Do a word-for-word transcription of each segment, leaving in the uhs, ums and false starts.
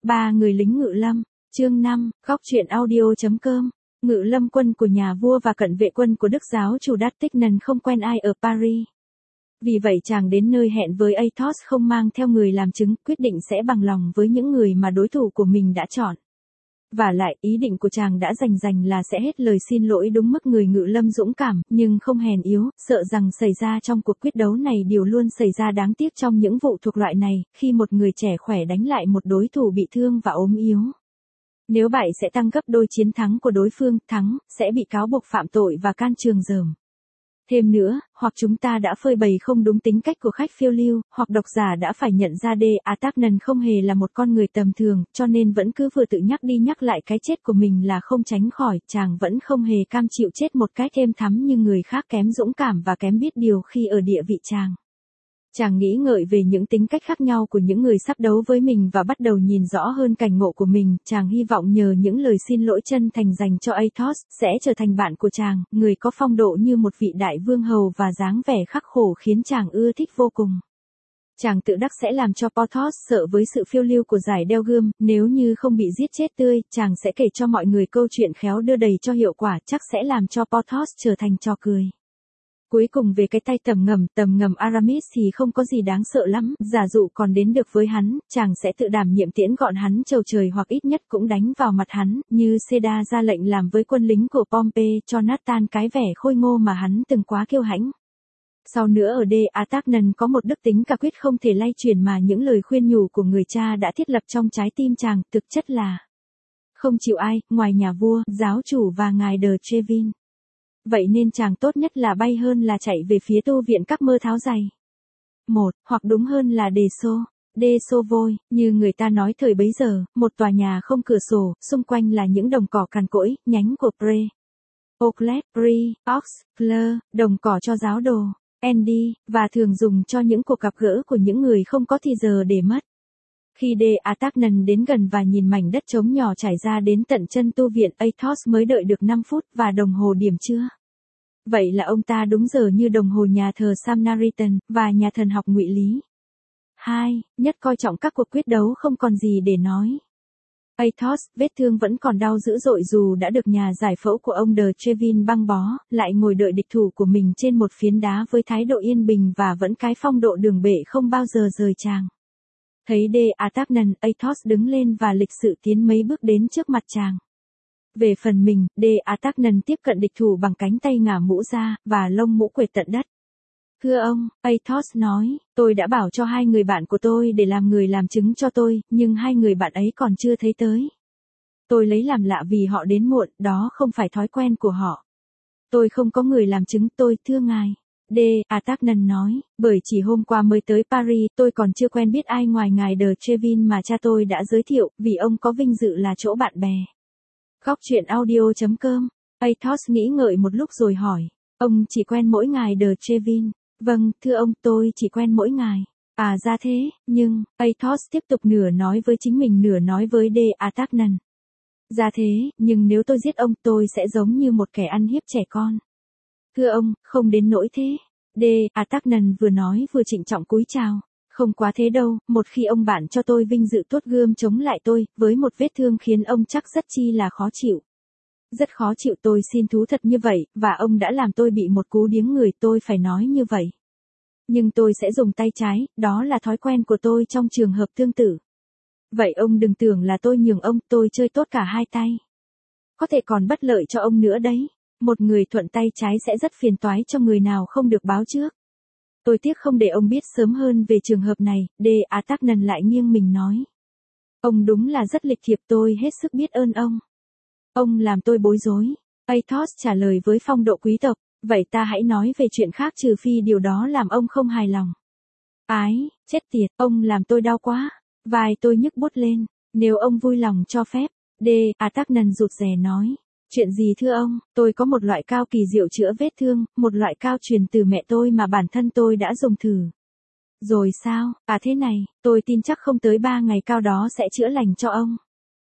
Ba người lính ngự lâm, chương năm, góc truyện audio.com. Ngự lâm quân của nhà vua và cận vệ quân của đức giáo chủ Đát-tích-nần không quen ai ở Paris. Vì vậy chàng đến nơi hẹn với Athos không mang theo người làm chứng, quyết định sẽ bằng lòng với những người mà đối thủ của mình đã chọn. Và lại, ý định của chàng đã rành rành là sẽ hết lời xin lỗi đúng mức người ngự lâm dũng cảm, nhưng không hèn yếu, sợ rằng xảy ra trong cuộc quyết đấu này điều luôn xảy ra đáng tiếc trong những vụ thuộc loại này, khi một người trẻ khỏe đánh lại một đối thủ bị thương và ốm yếu. Nếu bại sẽ tăng gấp đôi chiến thắng của đối phương, thắng, sẽ bị cáo buộc phạm tội và can trường dởm. Thêm nữa, hoặc chúng ta đã phơi bày không đúng tính cách của khách phiêu lưu, hoặc độc giả đã phải nhận ra D'Artagnan không hề là một con người tầm thường, cho nên vẫn cứ vừa tự nhắc đi nhắc lại cái chết của mình là không tránh khỏi, chàng vẫn không hề cam chịu chết một cách êm thắm như người khác kém dũng cảm và kém biết điều khi ở địa vị chàng. Chàng nghĩ ngợi về những tính cách khác nhau của những người sắp đấu với mình và bắt đầu nhìn rõ hơn cảnh ngộ của mình, chàng hy vọng nhờ những lời xin lỗi chân thành dành cho Athos, sẽ trở thành bạn của chàng, người có phong độ như một vị đại vương hầu và dáng vẻ khắc khổ khiến chàng ưa thích vô cùng. Chàng tự đắc sẽ làm cho Porthos sợ với sự phiêu lưu của giải đeo gươm, nếu như không bị giết chết tươi, chàng sẽ kể cho mọi người câu chuyện khéo đưa đầy cho hiệu quả, chắc sẽ làm cho Porthos trở thành trò cười. Cuối cùng về cái tay tầm ngầm, tầm ngầm Aramis thì không có gì đáng sợ lắm, giả dụ còn đến được với hắn, chàng sẽ tự đảm nhiệm tiễn gọn hắn trầu trời hoặc ít nhất cũng đánh vào mặt hắn, như Seda ra lệnh làm với quân lính của Pompey cho nát tan cái vẻ khôi ngô mà hắn từng quá kiêu hãnh. Sau nữa ở D'Artagnan có một đức tính cả quyết không thể lay chuyển mà những lời khuyên nhủ của người cha đã thiết lập trong trái tim chàng, thực chất là không chịu ai, ngoài nhà vua, giáo chủ và ngài de Treville. Vậy nên chàng tốt nhất là bay hơn là chạy về phía tu viện các mơ tháo giày. Một, hoặc đúng hơn là đề xô, đê xô vôi, như người ta nói thời bấy giờ, một tòa nhà không cửa sổ, xung quanh là những đồng cỏ cằn cỗi, nhánh của Pre, Oaklet, Brie, Ox, Fleur, đồng cỏ cho giáo đồ, Andy, và thường dùng cho những cuộc gặp gỡ của những người không có thì giờ để mất. Khi D'Artagnan đến gần và nhìn mảnh đất trống nhỏ trải ra đến tận chân tu viện, Athos mới đợi được năm phút và đồng hồ điểm trưa. Vậy là ông ta đúng giờ như đồng hồ nhà thờ Samaritan và nhà thần học ngụy lý. Hai, nhất coi trọng các cuộc quyết đấu không còn gì để nói. Athos, vết thương vẫn còn đau dữ dội dù đã được nhà giải phẫu của ông de Treville băng bó, lại ngồi đợi địch thủ của mình trên một phiến đá với thái độ yên bình và vẫn cái phong độ đường bệ không bao giờ rời chàng. Thấy D'Artagnan, Athos đứng lên và lịch sự tiến mấy bước đến trước mặt chàng. Về phần mình, D'Artagnan tiếp cận địch thủ bằng cánh tay ngả mũ ra, và lông mũ quệt tận đất. Thưa ông, Athos nói, tôi đã bảo cho hai người bạn của tôi để làm người làm chứng cho tôi, nhưng hai người bạn ấy còn chưa thấy tới. Tôi lấy làm lạ vì họ đến muộn, đó không phải thói quen của họ. Tôi không có người làm chứng tôi, thưa ngài. D'Artagnan nói, bởi chỉ hôm qua mới tới Paris, tôi còn chưa quen biết ai ngoài ngài de Treville mà cha tôi đã giới thiệu, vì ông có vinh dự là chỗ bạn bè. Góc truyện audio.com. Athos nghĩ ngợi một lúc rồi hỏi, ông chỉ quen mỗi ngài de Treville? Vâng, thưa ông, tôi chỉ quen mỗi ngài. À ra thế, nhưng, Athos tiếp tục nửa nói với chính mình nửa nói với D'Artagnan. Ra thế, nhưng nếu tôi giết ông tôi sẽ giống như một kẻ ăn hiếp trẻ con. Thưa ông, không đến nỗi thế. D'Artagnan vừa nói vừa trịnh trọng cúi chào. Không quá thế đâu, một khi ông bạn cho tôi vinh dự tuốt gươm chống lại tôi, với một vết thương khiến ông chắc rất chi là khó chịu. Rất khó chịu tôi xin thú thật như vậy, và ông đã làm tôi bị một cú điếng người tôi phải nói như vậy. Nhưng tôi sẽ dùng tay trái, đó là thói quen của tôi trong trường hợp tương tự. Vậy ông đừng tưởng là tôi nhường ông, tôi chơi tốt cả hai tay. Có thể còn bất lợi cho ông nữa đấy. Một người thuận tay trái sẽ rất phiền toái cho người nào không được báo trước. Tôi tiếc không để ông biết sớm hơn về trường hợp này, D'Artagnan lại nghiêng mình nói. Ông đúng là rất lịch thiệp, tôi hết sức biết ơn ông. Ông làm tôi bối rối. Athos trả lời với phong độ quý tộc, vậy ta hãy nói về chuyện khác trừ phi điều đó làm ông không hài lòng. Ái, chết tiệt, ông làm tôi đau quá. Vai tôi nhức bút lên, nếu ông vui lòng cho phép, D'Artagnan rụt rè nói. Chuyện gì thưa ông, tôi có một loại cao kỳ diệu chữa vết thương, một loại cao truyền từ mẹ tôi mà bản thân tôi đã dùng thử. Rồi sao, à thế này, tôi tin chắc không tới ba ngày cao đó sẽ chữa lành cho ông.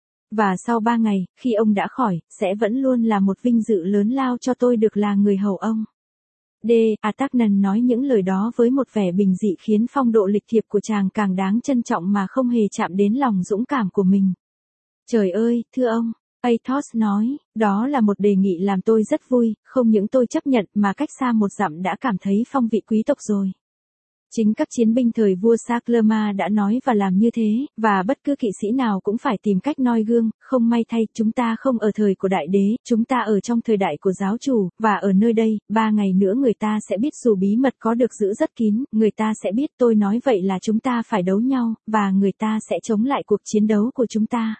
Và sau ba ngày, khi ông đã khỏi, sẽ vẫn luôn là một vinh dự lớn lao cho tôi được là người hầu ông. D. Artagnan nói những lời đó với một vẻ bình dị khiến phong độ lịch thiệp của chàng càng đáng trân trọng mà không hề chạm đến lòng dũng cảm của mình. Trời ơi, thưa ông, Athos nói, đó là một đề nghị làm tôi rất vui, không những tôi chấp nhận mà cách xa một dặm đã cảm thấy phong vị quý tộc rồi. Chính các chiến binh thời vua Charlemagne đã nói và làm như thế, và bất cứ kỵ sĩ nào cũng phải tìm cách noi gương, không may thay, chúng ta không ở thời của đại đế, chúng ta ở trong thời đại của giáo chủ, và ở nơi đây, ba ngày nữa người ta sẽ biết dù bí mật có được giữ rất kín, người ta sẽ biết tôi nói vậy là chúng ta phải đấu nhau, và người ta sẽ chống lại cuộc chiến đấu của chúng ta.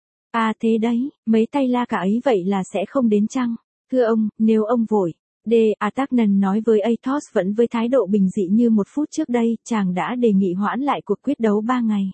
À thế đấy, mấy tay la cả ấy vậy là sẽ không đến chăng? Thưa ông, nếu ông vội. D. Artagnan nói với Athos vẫn với thái độ bình dị như một phút trước đây, chàng đã đề nghị hoãn lại cuộc quyết đấu ba ngày.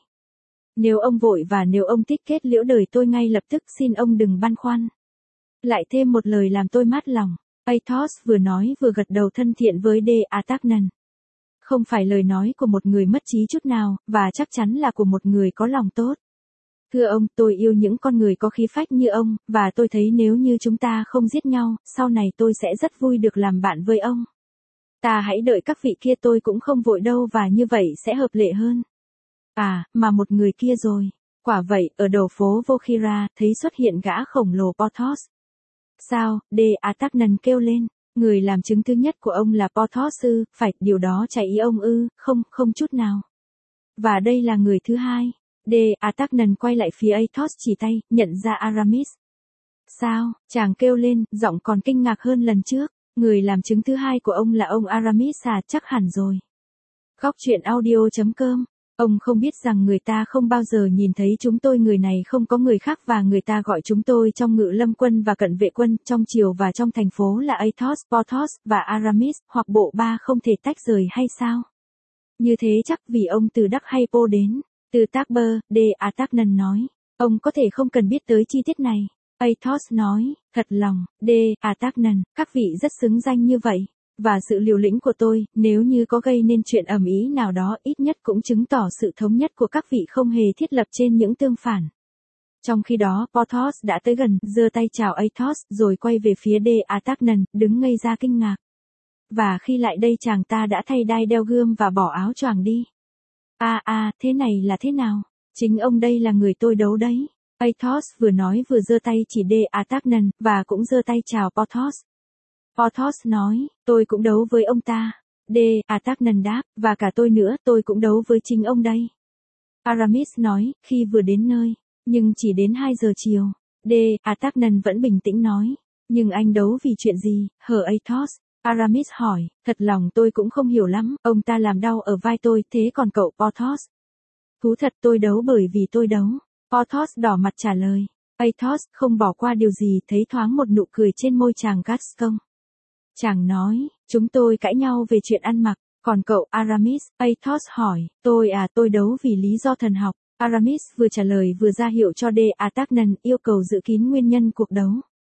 Nếu ông vội và nếu ông thích kết liễu đời tôi ngay lập tức xin ông đừng băn khoăn. Lại thêm một lời làm tôi mát lòng. Athos vừa nói vừa gật đầu thân thiện với D. Artagnan. Không phải lời nói của một người mất trí chút nào, và chắc chắn là của một người có lòng tốt. Thưa ông, tôi yêu những con người có khí phách như ông, và tôi thấy nếu như chúng ta không giết nhau, sau này tôi sẽ rất vui được làm bạn với ông. Ta hãy đợi các vị kia tôi cũng không vội đâu và như vậy sẽ hợp lệ hơn. À, mà một người kia rồi. Quả vậy, ở đầu phố Vauxhira, thấy xuất hiện gã khổng lồ Porthos. Sao, D. Artagnan kêu lên. Người làm chứng thứ nhất của ông là Porthos ư, phải, điều đó chạy ý ông ư, không, không chút nào. Và đây là người thứ hai. D. Artagnan quay lại phía Athos chỉ tay, nhận ra Aramis. Sao, chàng kêu lên, giọng còn kinh ngạc hơn lần trước. Người làm chứng thứ hai của ông là ông Aramis à, chắc hẳn rồi. Góc truyện audio chấm com. Ông không biết rằng người ta không bao giờ nhìn thấy chúng tôi, người này không có người khác và người ta gọi chúng tôi trong ngự lâm quân và cận vệ quân, trong triều và trong thành phố là Athos, Porthos và Aramis, hoặc bộ ba không thể tách rời hay sao? Như thế chắc vì ông từ Đắc hay Po đến. Từ Tarbes, D. Artagnan nói. Ông có thể không cần biết tới chi tiết này. Athos nói, thật lòng, D. Artagnan, các vị rất xứng danh như vậy. Và sự liều lĩnh của tôi, nếu như có gây nên chuyện ầm ĩ nào đó, ít nhất cũng chứng tỏ sự thống nhất của các vị không hề thiết lập trên những tương phản. Trong khi đó, Porthos đã tới gần, giơ tay chào Athos, rồi quay về phía D. Artagnan, đứng ngây ra kinh ngạc. Và khi lại đây chàng ta đã thay đai đeo gươm và bỏ áo choàng đi. À à, thế này là thế nào? Chính ông đây là người tôi đấu đấy. Athos vừa nói vừa giơ tay chỉ D. Artagnan, và cũng giơ tay chào Porthos. Porthos nói, tôi cũng đấu với ông ta. D. Artagnan đáp, và cả tôi nữa, tôi cũng đấu với chính ông đây. Aramis nói, khi vừa đến nơi, nhưng chỉ đến hai giờ chiều. D. Artagnan vẫn bình tĩnh nói, nhưng anh đấu vì chuyện gì, hở Athos? Aramis hỏi, thật lòng tôi cũng không hiểu lắm, ông ta làm đau ở vai tôi, thế còn cậu Porthos? Thú thật tôi đấu bởi vì tôi đấu. Porthos đỏ mặt trả lời. Athos không bỏ qua điều gì, thấy thoáng một nụ cười trên môi chàng Gascon. Chàng nói, chúng tôi cãi nhau về chuyện ăn mặc, còn cậu Aramis? Athos hỏi, tôi à tôi đấu vì lý do thần học. Aramis vừa trả lời vừa ra hiệu cho D. Artagnan yêu cầu giữ kín nguyên nhân cuộc đấu.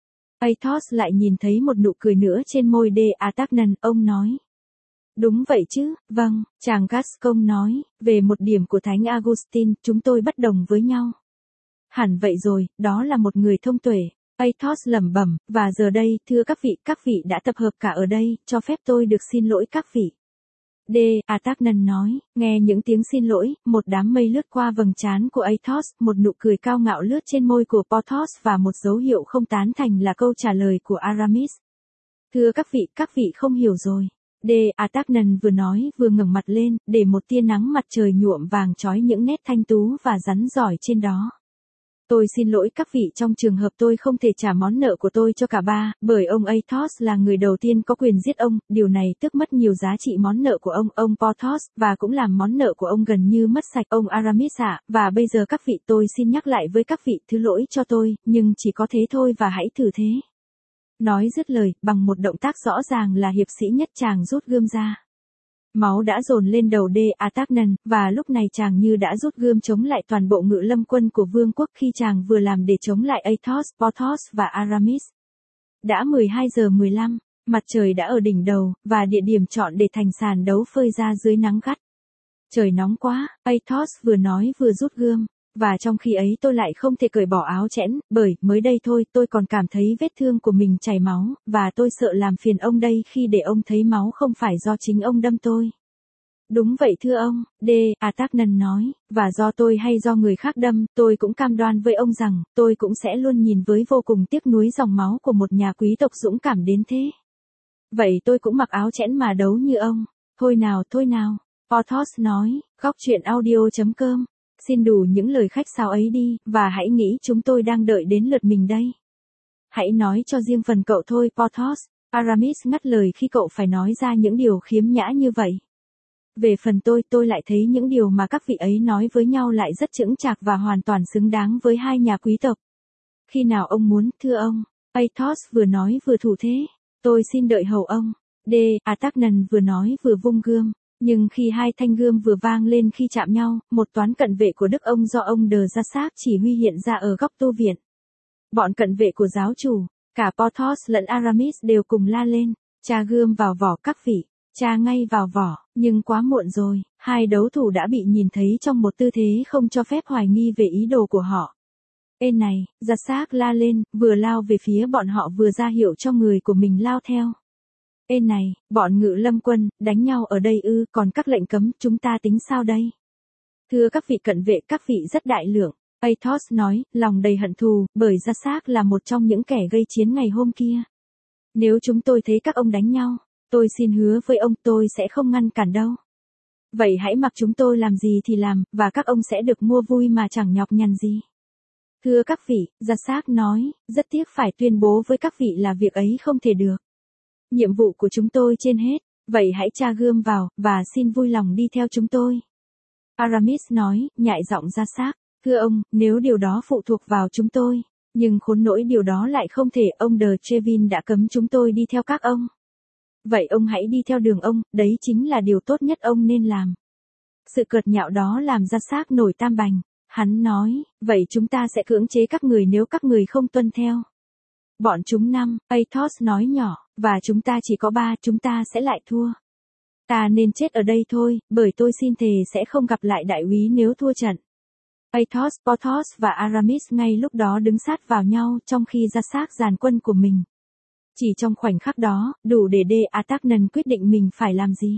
Athos lại nhìn thấy một nụ cười nữa trên môi D. Artagnan, ông nói. Đúng vậy chứ, vâng, chàng Gascon nói, về một điểm của Thánh Augustine, chúng tôi bất đồng với nhau. Hẳn vậy rồi, đó là một người thông tuệ. Athos lẩm bẩm, và giờ đây, thưa các vị, các vị đã tập hợp cả ở đây, cho phép tôi được xin lỗi các vị. D. Artagnan nói, nghe những tiếng xin lỗi, một đám mây lướt qua vầng trán của Athos, một nụ cười cao ngạo lướt trên môi của Porthos và một dấu hiệu không tán thành là câu trả lời của Aramis. Thưa các vị, các vị không hiểu rồi. D. Artagnan vừa nói vừa ngẩng mặt lên, để một tia nắng mặt trời nhuộm vàng chói những nét thanh tú và rắn giỏi trên đó. Tôi xin lỗi các vị trong trường hợp tôi không thể trả món nợ của tôi cho cả ba, bởi ông Athos là người đầu tiên có quyền giết ông, điều này tước mất nhiều giá trị món nợ của ông, ông Porthos, và cũng làm món nợ của ông gần như mất sạch, ông Aramis ạ, và bây giờ các vị tôi xin nhắc lại với các vị thứ lỗi cho tôi, nhưng chỉ có thế thôi và hãy thử thế. Nói dứt lời, bằng một động tác rõ ràng là hiệp sĩ nhất chàng rút gươm ra. Máu đã dồn lên đầu D. Artagnan, và lúc này chàng như đã rút gươm chống lại toàn bộ ngự lâm quân của vương quốc khi chàng vừa làm để chống lại Athos, Porthos và Aramis. Đã mười hai giờ mười lăm, mặt trời đã ở đỉnh đầu, và địa điểm chọn để thành sàn đấu phơi ra dưới nắng gắt. Trời nóng quá, Athos vừa nói vừa rút gươm. Và trong khi ấy tôi lại không thể cởi bỏ áo chẽn, bởi mới đây thôi tôi còn cảm thấy vết thương của mình chảy máu, và tôi sợ làm phiền ông đây khi để ông thấy máu không phải do chính ông đâm tôi. Đúng vậy thưa ông, D. Ataknan nói, và do tôi hay do người khác đâm, tôi cũng cam đoan với ông rằng, tôi cũng sẽ luôn nhìn với vô cùng tiếc nuối dòng máu của một nhà quý tộc dũng cảm đến thế. Vậy tôi cũng mặc áo chẽn mà đấu như ông. Thôi nào, thôi nào. Porthos nói, góc chuyện audio.com. Xin đủ những lời khách sáo ấy đi, và hãy nghĩ chúng tôi đang đợi đến lượt mình đây. Hãy nói cho riêng phần cậu thôi, Porthos. Aramis ngắt lời khi cậu phải nói ra những điều khiếm nhã như vậy. Về phần tôi, tôi lại thấy những điều mà các vị ấy nói với nhau lại rất chững chạc và hoàn toàn xứng đáng với hai nhà quý tộc. Khi nào ông muốn, thưa ông? Athos vừa nói vừa thủ thế. Tôi xin đợi hầu ông. D. Ataknan vừa nói vừa vung gươm. Nhưng khi hai thanh gươm vừa vang lên khi chạm nhau, một toán cận vệ của Đức ông do ông Đờ Ra Xác chỉ huy hiện ra ở góc tu viện. Bọn cận vệ của giáo chủ, cả Porthos lẫn Aramis đều cùng la lên, tra gươm vào vỏ các vị, tra ngay vào vỏ, nhưng quá muộn rồi, hai đấu thủ đã bị nhìn thấy trong một tư thế không cho phép hoài nghi về ý đồ của họ. Ê này, Ra Xác la lên, vừa lao về phía bọn họ vừa ra hiệu cho người của mình lao theo. Ê này, bọn Ngự Lâm quân, đánh nhau ở đây ư, còn các lệnh cấm, chúng ta tính sao đây? Thưa các vị cận vệ, các vị rất đại lượng. Athos nói, lòng đầy hận thù, bởi Ra Xác là một trong những kẻ gây chiến ngày hôm kia. Nếu chúng tôi thấy các ông đánh nhau, tôi xin hứa với ông tôi sẽ không ngăn cản đâu. Vậy hãy mặc chúng tôi làm gì thì làm, và các ông sẽ được mua vui mà chẳng nhọc nhằn gì. Thưa các vị, Ra Xác nói, rất tiếc phải tuyên bố với các vị là việc ấy không thể được. Nhiệm vụ của chúng tôi trên hết, vậy hãy tra gươm vào, và xin vui lòng đi theo chúng tôi. Aramis nói, nhại giọng Ra Xác, thưa ông, nếu điều đó phụ thuộc vào chúng tôi, nhưng khốn nỗi điều đó lại không thể, ông de Trevin đã cấm chúng tôi đi theo các ông. Vậy ông hãy đi theo đường ông, đấy chính là điều tốt nhất ông nên làm. Sự cợt nhạo đó làm Ra Xác nổi tam bành, hắn nói, vậy chúng ta sẽ cưỡng chế các người nếu các người không tuân theo. Bọn chúng năm, Athos nói nhỏ, và chúng ta chỉ có ba, chúng ta sẽ lại thua. Ta nên chết ở đây thôi, bởi tôi xin thề sẽ không gặp lại đại úy nếu thua trận. Athos, Porthos và Aramis ngay lúc đó đứng sát vào nhau trong khi Ra Xác dàn quân của mình. Chỉ trong khoảnh khắc đó, đủ để D. Ataknan quyết định mình phải làm gì.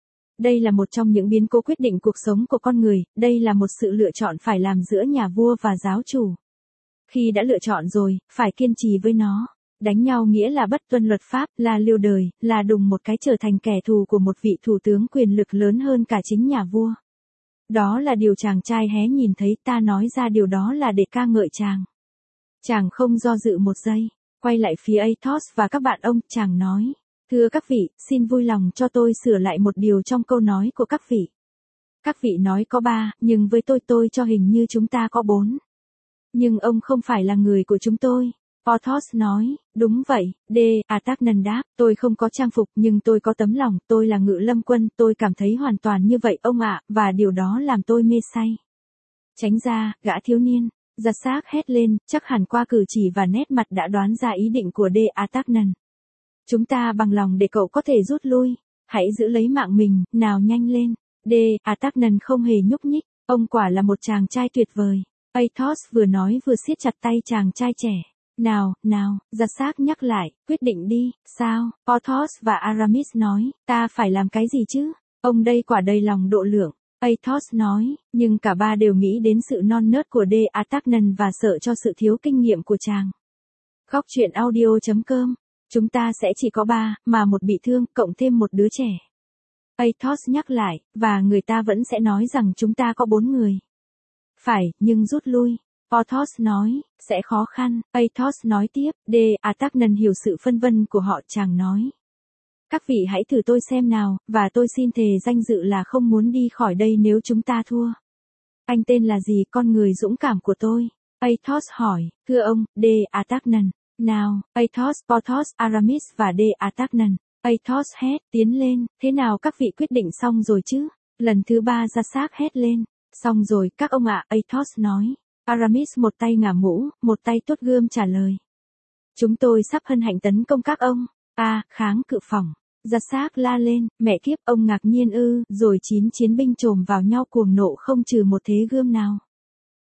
Đây là một trong những biến cố quyết định cuộc sống của con người, đây là một sự lựa chọn phải làm giữa nhà vua và giáo chủ. Khi đã lựa chọn rồi, phải kiên trì với nó. Đánh nhau nghĩa là bất tuân luật pháp, là liều đời, là đùng một cái trở thành kẻ thù của một vị thủ tướng quyền lực lớn hơn cả chính nhà vua. Đó là điều chàng trai hé nhìn thấy, ta nói ra điều đó là để ca ngợi chàng. Chàng không do dự một giây, quay lại phía Athos và các bạn ông, chàng nói, thưa các vị, xin vui lòng cho tôi sửa lại một điều trong câu nói của các vị. Các vị nói có ba, nhưng với tôi tôi cho hình như chúng ta có bốn. Nhưng ông không phải là người của chúng tôi. Porthos nói, đúng vậy, D. Ataknan đáp, tôi không có trang phục nhưng tôi có tấm lòng, tôi là Ngự Lâm quân, tôi cảm thấy hoàn toàn như vậy ông ạ, và điều đó làm tôi mê say. Tránh ra, gã thiếu niên. Ra Xác hét lên, chắc hẳn qua cử chỉ và nét mặt đã đoán ra ý định của D. Ataknan. Chúng ta bằng lòng để cậu có thể rút lui, hãy giữ lấy mạng mình, nào nhanh lên. D. Ataknan không hề nhúc nhích, ông quả là một chàng trai tuyệt vời. Athos vừa nói vừa siết chặt tay chàng trai trẻ. Nào, nào, Ra Xác nhắc lại, quyết định đi, sao? Porthos và Aramis nói, ta phải làm cái gì chứ? Ông đây quả đầy lòng độ lượng. Athos nói, nhưng cả ba đều nghĩ đến sự non nớt của D. Ataknan và sợ cho sự thiếu kinh nghiệm của chàng. Góc chuyện audio.com. Chúng ta sẽ chỉ có ba, mà một bị thương, cộng thêm một đứa trẻ. Athos nhắc lại, và người ta vẫn sẽ nói rằng chúng ta có bốn người. Phải, nhưng rút lui. Porthos nói, sẽ khó khăn. Athos nói tiếp, D. Ataknan hiểu sự phân vân của họ, chàng nói. Các vị hãy thử tôi xem nào, và tôi xin thề danh dự là không muốn đi khỏi đây nếu chúng ta thua. Anh tên là gì, con người dũng cảm của tôi? Athos hỏi, thưa ông, D. Ataknan. Nào, Athos, Porthos, Aramis và D. Ataknan. Athos hét, tiến lên, thế nào các vị quyết định xong rồi chứ? Lần thứ ba Ra Xác hét lên. Xong rồi, các ông ạ, Athos nói. Aramis một tay ngả mũ, một tay tuốt gươm trả lời. Chúng tôi sắp hân hạnh tấn công các ông. A, à, kháng cự phòng. Ra Xác la lên, mẹ kiếp, ông ngạc nhiên ư, rồi chín chiến binh chồm vào nhau cuồng nộ không trừ một thế gươm nào.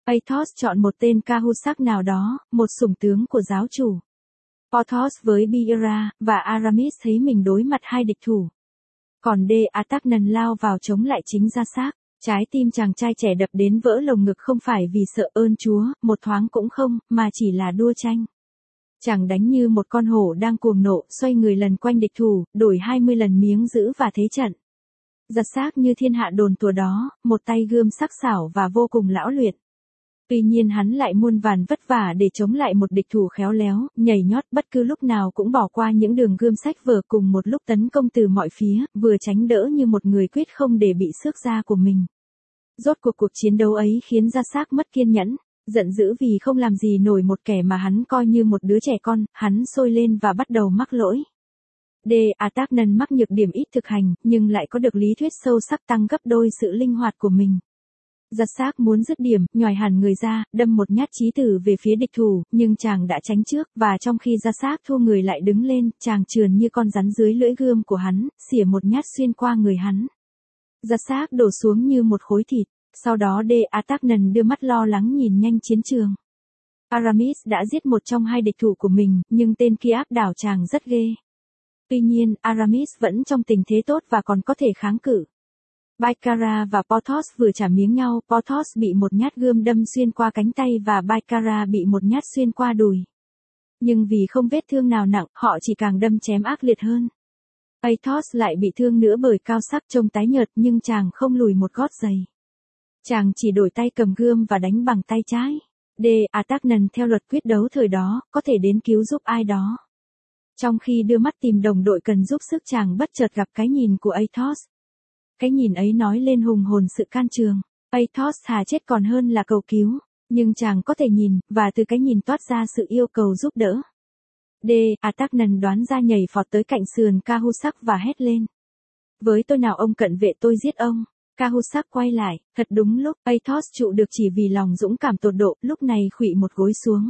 Athos chọn một tên Cahusac nào đó, một sủng tướng của giáo chủ. Porthos với Biera và Aramis thấy mình đối mặt hai địch thủ. Còn De Artagnan lao vào chống lại chính Gia Sác. Trái tim chàng trai trẻ đập đến vỡ lồng ngực không phải vì sợ ơn Chúa, một thoáng cũng không, mà chỉ là đua tranh. Chàng đánh như một con hổ đang cuồng nộ, xoay người lần quanh địch thủ, đổi hai mươi lần miếng giữ và thế trận. Giật xác như thiên hạ đồn tùa đó, một tay gươm sắc sảo và vô cùng lão luyện. Tuy nhiên hắn lại muôn vàn vất vả để chống lại một địch thủ khéo léo, nhảy nhót bất cứ lúc nào cũng bỏ qua những đường gươm sách vở cùng một lúc tấn công từ mọi phía, vừa tránh đỡ như một người quyết không để bị xước da của mình. Rốt cuộc cuộc chiến đấu ấy khiến Gia Sác mất kiên nhẫn, giận dữ vì không làm gì nổi một kẻ mà hắn coi như một đứa trẻ con, hắn sôi lên và bắt đầu mắc lỗi. De Artagnan mắc nhược điểm ít thực hành, nhưng lại có được lý thuyết sâu sắc tăng gấp đôi sự linh hoạt của mình. Giật xác muốn dứt điểm, nhòi hẳn người ra, đâm một nhát chí tử về phía địch thủ, nhưng chàng đã tránh trước, và trong khi Giật xác thu người lại đứng lên, chàng trườn như con rắn dưới lưỡi gươm của hắn, xỉa một nhát xuyên qua người hắn. Giật xác đổ xuống như một khối thịt, sau đó De Artagnan đưa mắt lo lắng nhìn nhanh chiến trường. Aramis đã giết một trong hai địch thủ của mình, nhưng tên kia áp đảo chàng rất ghê. Tuy nhiên, Aramis vẫn trong tình thế tốt và còn có thể kháng cự. Bicara và Porthos vừa trả miếng nhau, Porthos bị một nhát gươm đâm xuyên qua cánh tay và Bicara bị một nhát xuyên qua đùi. Nhưng vì không vết thương nào nặng, họ chỉ càng đâm chém ác liệt hơn. Athos lại bị thương nữa bởi Cao Sắc trông tái nhợt nhưng chàng không lùi một gót giày. Chàng chỉ đổi tay cầm gươm và đánh bằng tay trái. De Artagnan theo luật quyết đấu thời đó, có thể đến cứu giúp ai đó. Trong khi đưa mắt tìm đồng đội cần giúp sức chàng bất chợt gặp cái nhìn của Athos. Cái nhìn ấy nói lên hùng hồn sự can trường. Athos thà chết còn hơn là cầu cứu, nhưng chàng có thể nhìn, và từ cái nhìn toát ra sự yêu cầu giúp đỡ. De Artagnan đoán ra nhảy phọt tới cạnh sườn Cahusac và hét lên. Với tôi nào ông cận vệ tôi giết ông. Cahusac quay lại, thật đúng lúc, Athos trụ được chỉ vì lòng dũng cảm tột độ, lúc này khuỵu một gối xuống.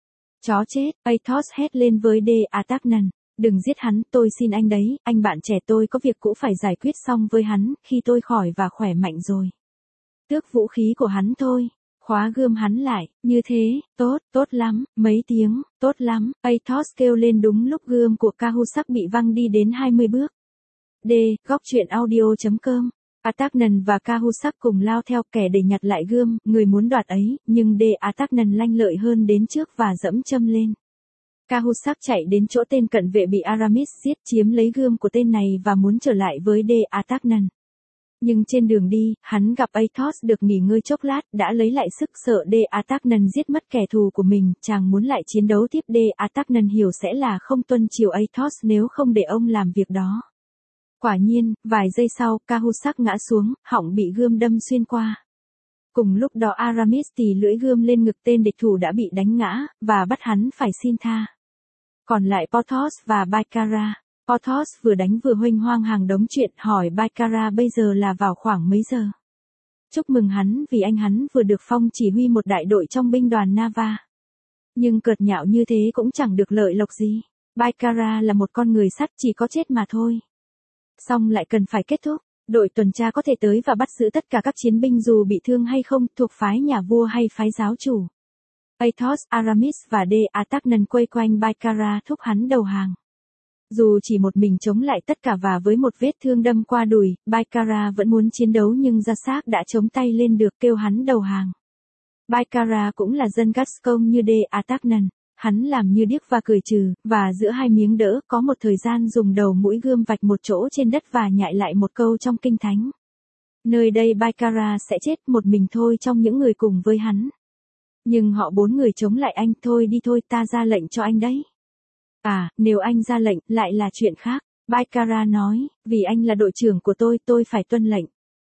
Chó chết, Athos hét lên với De Artagnan. Đừng giết hắn, tôi xin anh đấy, anh bạn trẻ tôi có việc cũ phải giải quyết xong với hắn, khi tôi khỏi và khỏe mạnh rồi. Tước vũ khí của hắn thôi, khóa gươm hắn lại, như thế, tốt, tốt lắm, mấy tiếng, tốt lắm, Athos kêu lên đúng lúc gươm của Cahusac bị văng đi đến hai mươi bước. D. Góc truyện audio chấm com. Artagnan và Cahusac cùng lao theo kẻ để nhặt lại gươm, người muốn đoạt ấy, nhưng De Artagnan lanh lợi hơn đến trước và dẫm châm lên. Cahusac chạy đến chỗ tên cận vệ bị Aramis giết, chiếm lấy gươm của tên này và muốn trở lại với De Artagnan. Nhưng trên đường đi, hắn gặp Athos được nghỉ ngơi chốc lát, đã lấy lại sức, sợ De Artagnan giết mất kẻ thù của mình, chàng muốn lại chiến đấu tiếp. De Artagnan hiểu sẽ là không tuân chiều Athos nếu không để ông làm việc đó. Quả nhiên, vài giây sau, Cahusac ngã xuống, họng bị gươm đâm xuyên qua. Cùng lúc đó Aramis tì lưỡi gươm lên ngực tên địch thủ đã bị đánh ngã, và bắt hắn phải xin tha. Còn lại Porthos và Bicara. Porthos vừa đánh vừa huênh hoang hàng đống chuyện, hỏi Bicara bây giờ là vào khoảng mấy giờ. Chúc mừng hắn vì anh hắn vừa được phong chỉ huy một đại đội trong binh đoàn Nava. Nhưng cợt nhạo như thế cũng chẳng được lợi lộc gì. Bicara là một con người sắt, chỉ có chết mà thôi. Xong lại cần phải kết thúc. Đội tuần tra có thể tới và bắt giữ tất cả các chiến binh dù bị thương hay không, thuộc phái nhà vua hay phái giáo chủ. Athos, Aramis và De Artagnan quay quanh Bicara thúc hắn đầu hàng. Dù chỉ một mình chống lại tất cả và với một vết thương đâm qua đùi, Bicara vẫn muốn chiến đấu nhưng Gia Sác đã chống tay lên được kêu hắn đầu hàng. Bicara cũng là dân Gascon như De Artagnan. Hắn làm như điếc và cười trừ, và giữa hai miếng đỡ có một thời gian dùng đầu mũi gươm vạch một chỗ trên đất và nhại lại một câu trong kinh thánh. Nơi đây Bicara sẽ chết một mình thôi trong những người cùng với hắn. Nhưng họ bốn người chống lại anh, thôi đi thôi, ta ra lệnh cho anh đấy. À, nếu anh ra lệnh, lại là chuyện khác. Bicara nói, vì anh là đội trưởng của tôi, tôi phải tuân lệnh.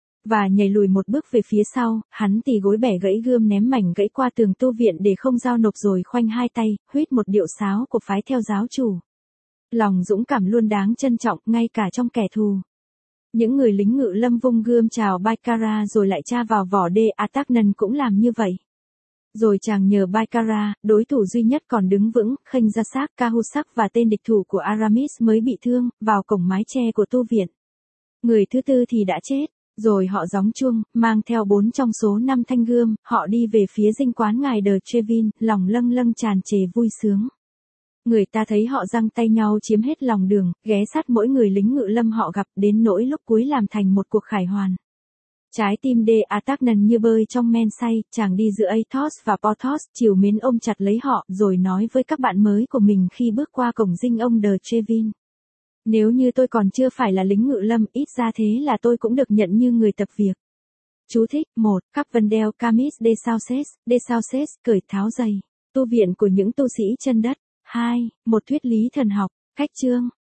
Và nhảy lùi một bước về phía sau, hắn tì gối bẻ gãy gươm ném mảnh gãy qua tường tu viện để không giao nộp rồi khoanh hai tay, huýt một điệu sáo của phái theo giáo chủ. Lòng dũng cảm luôn đáng trân trọng, ngay cả trong kẻ thù. Những người lính ngự lâm vung gươm chào Bicara rồi lại tra vào vỏ. De Artagnan cũng làm như vậy. Rồi chàng nhờ Bicara, đối thủ duy nhất còn đứng vững, khênh Gia Sác, Cahusac và tên địch thủ của Aramis mới bị thương, vào cổng mái che của tu viện. Người thứ tư thì đã chết. Rồi họ gióng chuông, mang theo bốn trong số năm thanh gươm, họ đi về phía dinh quán ngài de Trevin, lòng lâng lâng tràn trề vui sướng. Người ta thấy họ giăng tay nhau chiếm hết lòng đường, ghé sát mỗi người lính ngự lâm họ gặp, đến nỗi lúc cuối làm thành một cuộc khải hoàn. Trái tim De Artagnan như bơi trong men say, chàng đi giữa Athos và Porthos, chiều mến ôm chặt lấy họ, rồi nói với các bạn mới của mình khi bước qua cổng dinh ông de Trevin. Nếu như tôi còn chưa phải là lính ngự lâm, ít ra thế là tôi cũng được nhận như người tập việc. Chú thích: một. Carvendel Camis de Sauces, de Sauces, cởi tháo giày. Tu viện của những tu sĩ chân đất. hai. Một thuyết lý thần học. Cách chương.